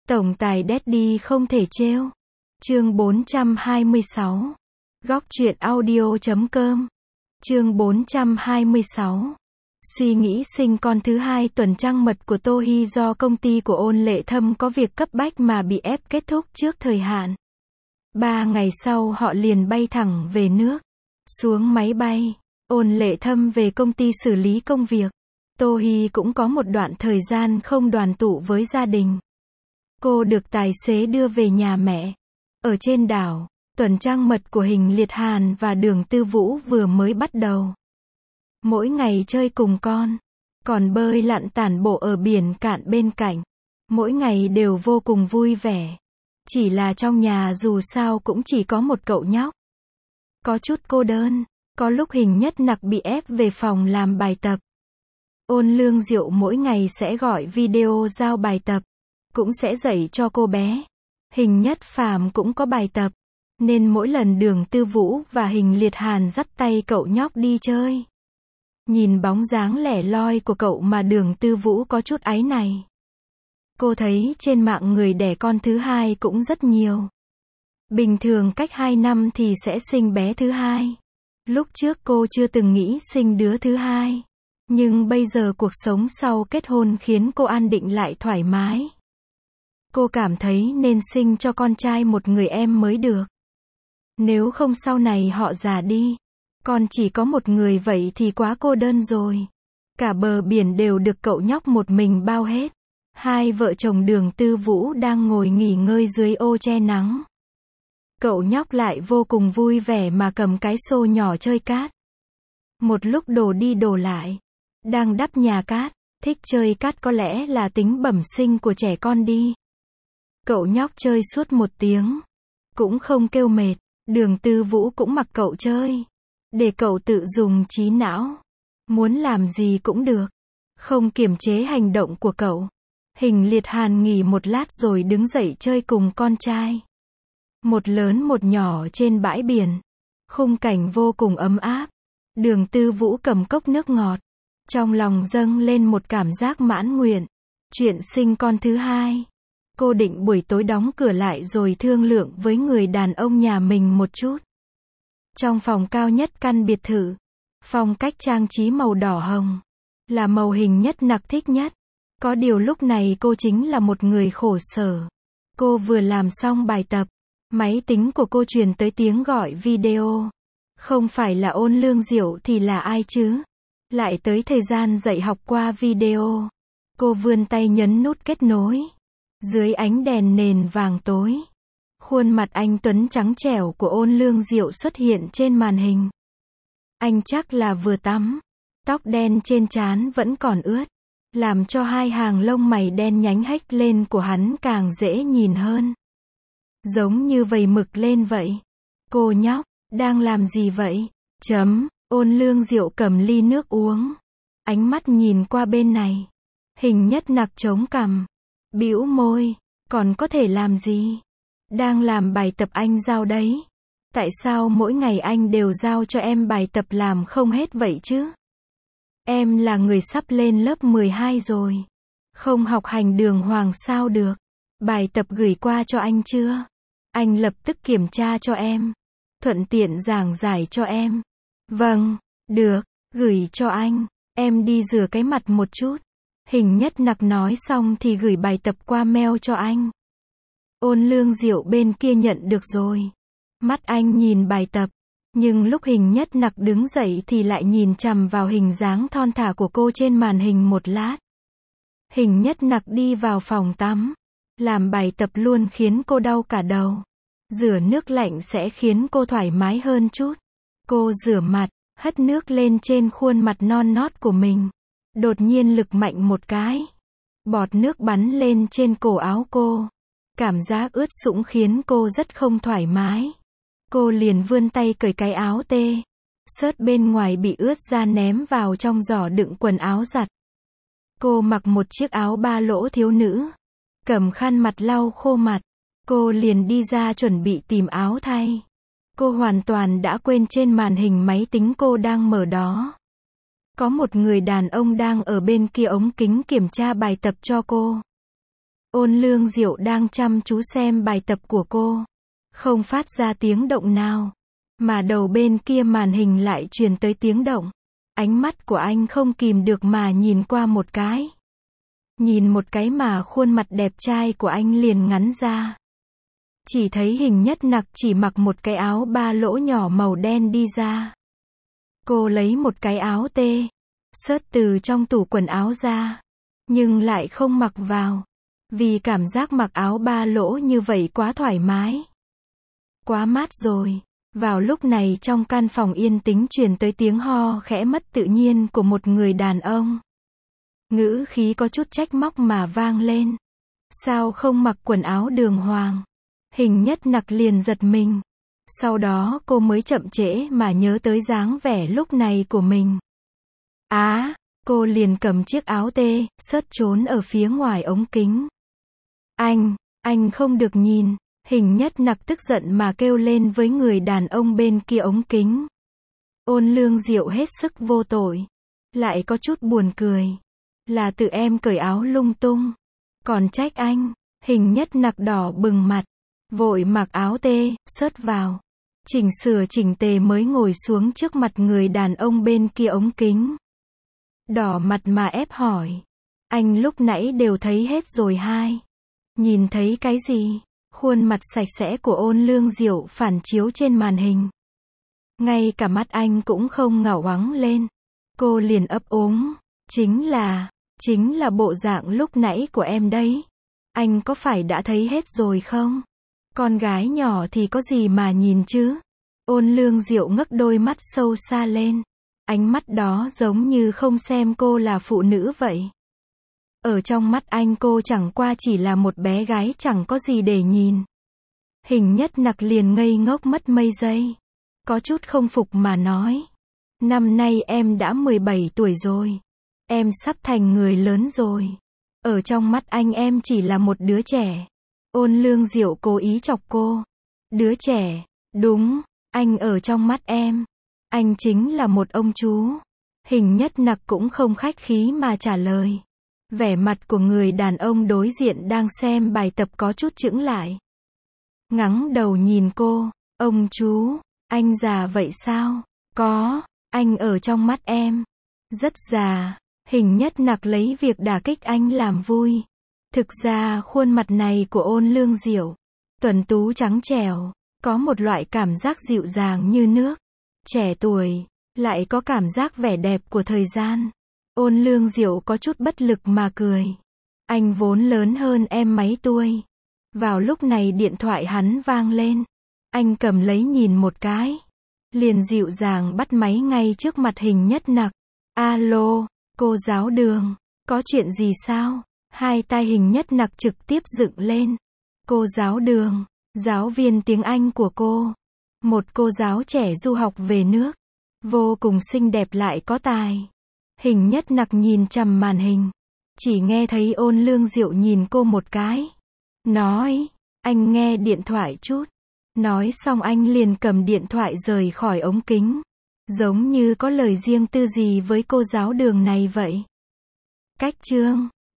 Tổng tài Daddy không thể trêu. Chương 426. Góc truyện audio.com. Chương 426. Suy nghĩ sinh con thứ hai tuần trăng mật của Tô Hi do công ty của Ôn Lệ Thâm có việc cấp bách mà bị ép kết thúc trước thời hạn. 3 ngày sau họ liền bay thẳng về nước. Xuống máy bay, Ôn Lệ Thâm về công ty xử lý công việc. Tô Hi cũng có một đoạn thời gian không đoàn tụ với gia đình. Cô được tài xế đưa về nhà mẹ. Ở trên đảo, tuần trăng mật của Hình Liệt Hàn và Đường Tư Vũ vừa mới bắt đầu. Mỗi ngày chơi cùng con, còn bơi lặn tản bộ ở biển cạn bên cạnh. Mỗi ngày đều vô cùng vui vẻ. Chỉ là trong nhà dù sao cũng chỉ có một cậu nhóc. Có chút cô đơn, có lúc Hình Nhất Nặc bị ép về phòng làm bài tập. Ôn Lương Diệu mỗi ngày sẽ gọi video giao bài tập, cũng sẽ dạy cho cô bé. Hình Nhất Phàm cũng có bài tập, nên mỗi lần Đường Tư Vũ và Hình Liệt Hàn dắt tay cậu nhóc đi chơi. Nhìn bóng dáng lẻ loi của cậu mà Đường Tư Vũ có chút áy này. Cô thấy trên mạng người đẻ con thứ hai cũng rất nhiều. Bình thường cách 2 năm thì sẽ sinh bé thứ hai. Lúc trước cô chưa từng nghĩ sinh đứa thứ hai. Nhưng bây giờ cuộc sống sau kết hôn khiến cô an định lại thoải mái. Cô cảm thấy nên sinh cho con trai một người em mới được. Nếu không sau này họ già đi, con chỉ có một người vậy thì quá cô đơn rồi. Cả bờ biển đều được cậu nhóc một mình bao hết. Hai vợ chồng Đường Tư Vũ đang ngồi nghỉ ngơi dưới ô che nắng. Cậu nhóc lại vô cùng vui vẻ mà cầm cái xô nhỏ chơi cát. Một lúc đổ đi đổ lại, đang đắp nhà cát, thích chơi cát có lẽ là tính bẩm sinh của trẻ con đi. Cậu nhóc chơi suốt 1 tiếng, cũng không kêu mệt. Đường Tư Vũ cũng mặc cậu chơi, để cậu tự dùng trí não, muốn làm gì cũng được, không kiềm chế hành động của cậu. Hình Liệt Hàn nghỉ một lát rồi đứng dậy chơi cùng con trai. Một lớn một nhỏ trên bãi biển, khung cảnh vô cùng ấm áp. Đường Tư Vũ cầm cốc nước ngọt, trong lòng dâng lên một cảm giác mãn nguyện. Chuyện sinh con thứ hai, cô định buổi tối đóng cửa lại rồi thương lượng với người đàn ông nhà mình một chút. Trong phòng cao nhất căn biệt thự, phong cách trang trí màu đỏ hồng, là màu Hình Nhất Nặc thích nhất. Có điều lúc này cô chính là một người khổ sở. Cô vừa làm xong bài tập, máy tính của cô truyền tới tiếng gọi video. Không phải là Ôn Lương Diệu thì là ai chứ? Lại tới thời gian dạy học qua video. Cô vươn tay nhấn nút kết nối. Dưới ánh đèn nền vàng tối, khuôn mặt anh tuấn trắng trẻo của Ôn Lương Diệu xuất hiện trên màn hình. Anh chắc là vừa tắm, tóc đen trên trán vẫn còn ướt, làm cho hai hàng lông mày đen nhánh hếch lên của hắn càng dễ nhìn hơn. Giống như vầy mực lên vậy. Cô nhóc, đang làm gì vậy? Ôn Lương Diệu cầm ly nước uống. Ánh mắt nhìn qua bên này. Hình Nhất Nặc chống cằm, bĩu môi, còn có thể làm gì? Đang làm bài tập anh giao đấy. Tại sao mỗi ngày anh đều giao cho em bài tập làm không hết vậy chứ? Em là người sắp lên lớp 12 rồi. Không học hành đường hoàng sao được? Bài tập gửi qua cho anh chưa? Anh lập tức kiểm tra cho em. Thuận tiện giảng giải cho em. Vâng, được, gửi cho anh. Em đi rửa cái mặt một chút. Hình Nhất Nặc nói xong thì gửi bài tập qua mail cho anh. Ôn Lương Diệu bên kia nhận được rồi. Mắt anh nhìn bài tập, nhưng lúc Hình Nhất Nặc đứng dậy thì lại nhìn chằm vào hình dáng thon thả của cô trên màn hình một lát. Hình Nhất Nặc đi vào phòng tắm. Làm bài tập luôn khiến cô đau cả đầu. Rửa nước lạnh sẽ khiến cô thoải mái hơn chút. Cô rửa mặt, hất nước lên trên khuôn mặt non nót của mình. Đột nhiên lực mạnh một cái. Bọt nước bắn lên trên cổ áo cô. Cảm giác ướt sũng khiến cô rất không thoải mái. Cô liền vươn tay cởi cái áo tê xớt bên ngoài bị ướt ra ném vào trong giỏ đựng quần áo giặt. Cô mặc một chiếc áo ba lỗ thiếu nữ. Cầm khăn mặt lau khô mặt. Cô liền đi ra chuẩn bị tìm áo thay. Cô hoàn toàn đã quên trên màn hình máy tính cô đang mở đó. Có một người đàn ông đang ở bên kia ống kính kiểm tra bài tập cho cô. Ôn Lương Diệu đang chăm chú xem bài tập của cô. Không phát ra tiếng động nào. Mà đầu bên kia màn hình lại truyền tới tiếng động. Ánh mắt của anh không kìm được mà nhìn qua một cái. Nhìn một cái mà khuôn mặt đẹp trai của anh liền ngắn ra. Chỉ thấy Hình Nhất Nặc chỉ mặc một cái áo ba lỗ nhỏ màu đen đi ra. Cô lấy một cái áo tê xớt từ trong tủ quần áo ra. Nhưng lại không mặc vào. Vì cảm giác mặc áo ba lỗ như vậy quá thoải mái. Quá mát rồi. Vào lúc này trong căn phòng yên tĩnh truyền tới tiếng ho khẽ mất tự nhiên của một người đàn ông. Ngữ khí có chút trách móc mà vang lên. Sao không mặc quần áo đường hoàng? Hình Nhất Nặc liền giật mình. Sau đó cô mới chậm trễ mà nhớ tới dáng vẻ lúc này của mình. Cô liền cầm chiếc áo tê xớt trốn ở phía ngoài ống kính. Anh không được nhìn. Hình Nhất Nặc tức giận mà kêu lên với người đàn ông bên kia ống kính. Ôn Lương Diệu hết sức vô tội. Lại có chút buồn cười. Là tự em cởi áo lung tung. Còn trách anh. Hình Nhất Nặc đỏ bừng mặt. Vội mặc áo tê xớt vào. Chỉnh sửa chỉnh tề mới ngồi xuống trước mặt người đàn ông bên kia ống kính. Đỏ mặt mà ép hỏi. Anh lúc nãy đều thấy hết rồi hai. Nhìn thấy cái gì? Khuôn mặt sạch sẽ của Ôn Lương Diệu phản chiếu trên màn hình. Ngay cả mắt anh cũng không ngảo ngoắng lên. Cô liền ấp úng. Chính là bộ dạng lúc nãy của em đấy. Anh có phải đã thấy hết rồi không? Con gái nhỏ thì có gì mà nhìn chứ? Ôn Lương Diệu ngước đôi mắt sâu xa lên. Ánh mắt đó giống như không xem cô là phụ nữ vậy. Ở trong mắt anh cô chẳng qua chỉ là một bé gái chẳng có gì để nhìn. Hình Nhất Nặc liền ngây ngốc mất mấy giây. Có chút không phục mà nói. Năm nay em đã 17 tuổi rồi. Em sắp thành người lớn rồi. Ở trong mắt anh em chỉ là một đứa trẻ. Ôn Lương Diệu cố ý chọc cô. Đứa trẻ, đúng, anh ở trong mắt em. Anh chính là một ông chú. Hình Nhất Nặc cũng không khách khí mà trả lời. Vẻ mặt của người đàn ông đối diện đang xem bài tập có chút chững lại. Ngẩng đầu nhìn cô. Ông chú, anh già vậy sao? Có, anh ở trong mắt em. Rất già. Hình Nhất Nặc lấy việc đả kích anh làm vui. Thực ra khuôn mặt này của Ôn Lương Diệu, tuấn tú trắng trẻo, có một loại cảm giác dịu dàng như nước. Trẻ tuổi, lại có cảm giác vẻ đẹp của thời gian. Ôn Lương Diệu có chút bất lực mà cười. Anh vốn lớn hơn em mấy tuổi. Vào lúc này điện thoại hắn vang lên. Anh cầm lấy nhìn một cái. Liền dịu dàng bắt máy ngay trước mặt Hình Nhất Nặc. Alo, cô giáo Đường, có chuyện gì sao? Hai tai Hình Nhất Nặc trực tiếp dựng lên. Cô giáo Đường, giáo viên tiếng Anh của cô. Một cô giáo trẻ du học về nước. Vô cùng xinh đẹp lại có tài. Hình Nhất Nặc nhìn chằm màn hình. Chỉ nghe thấy Ôn Lương Diệu nhìn cô một cái. Nói, anh nghe điện thoại chút. Nói xong anh liền cầm điện thoại rời khỏi ống kính. Giống như có lời riêng tư gì với cô giáo Đường này vậy. Cách chương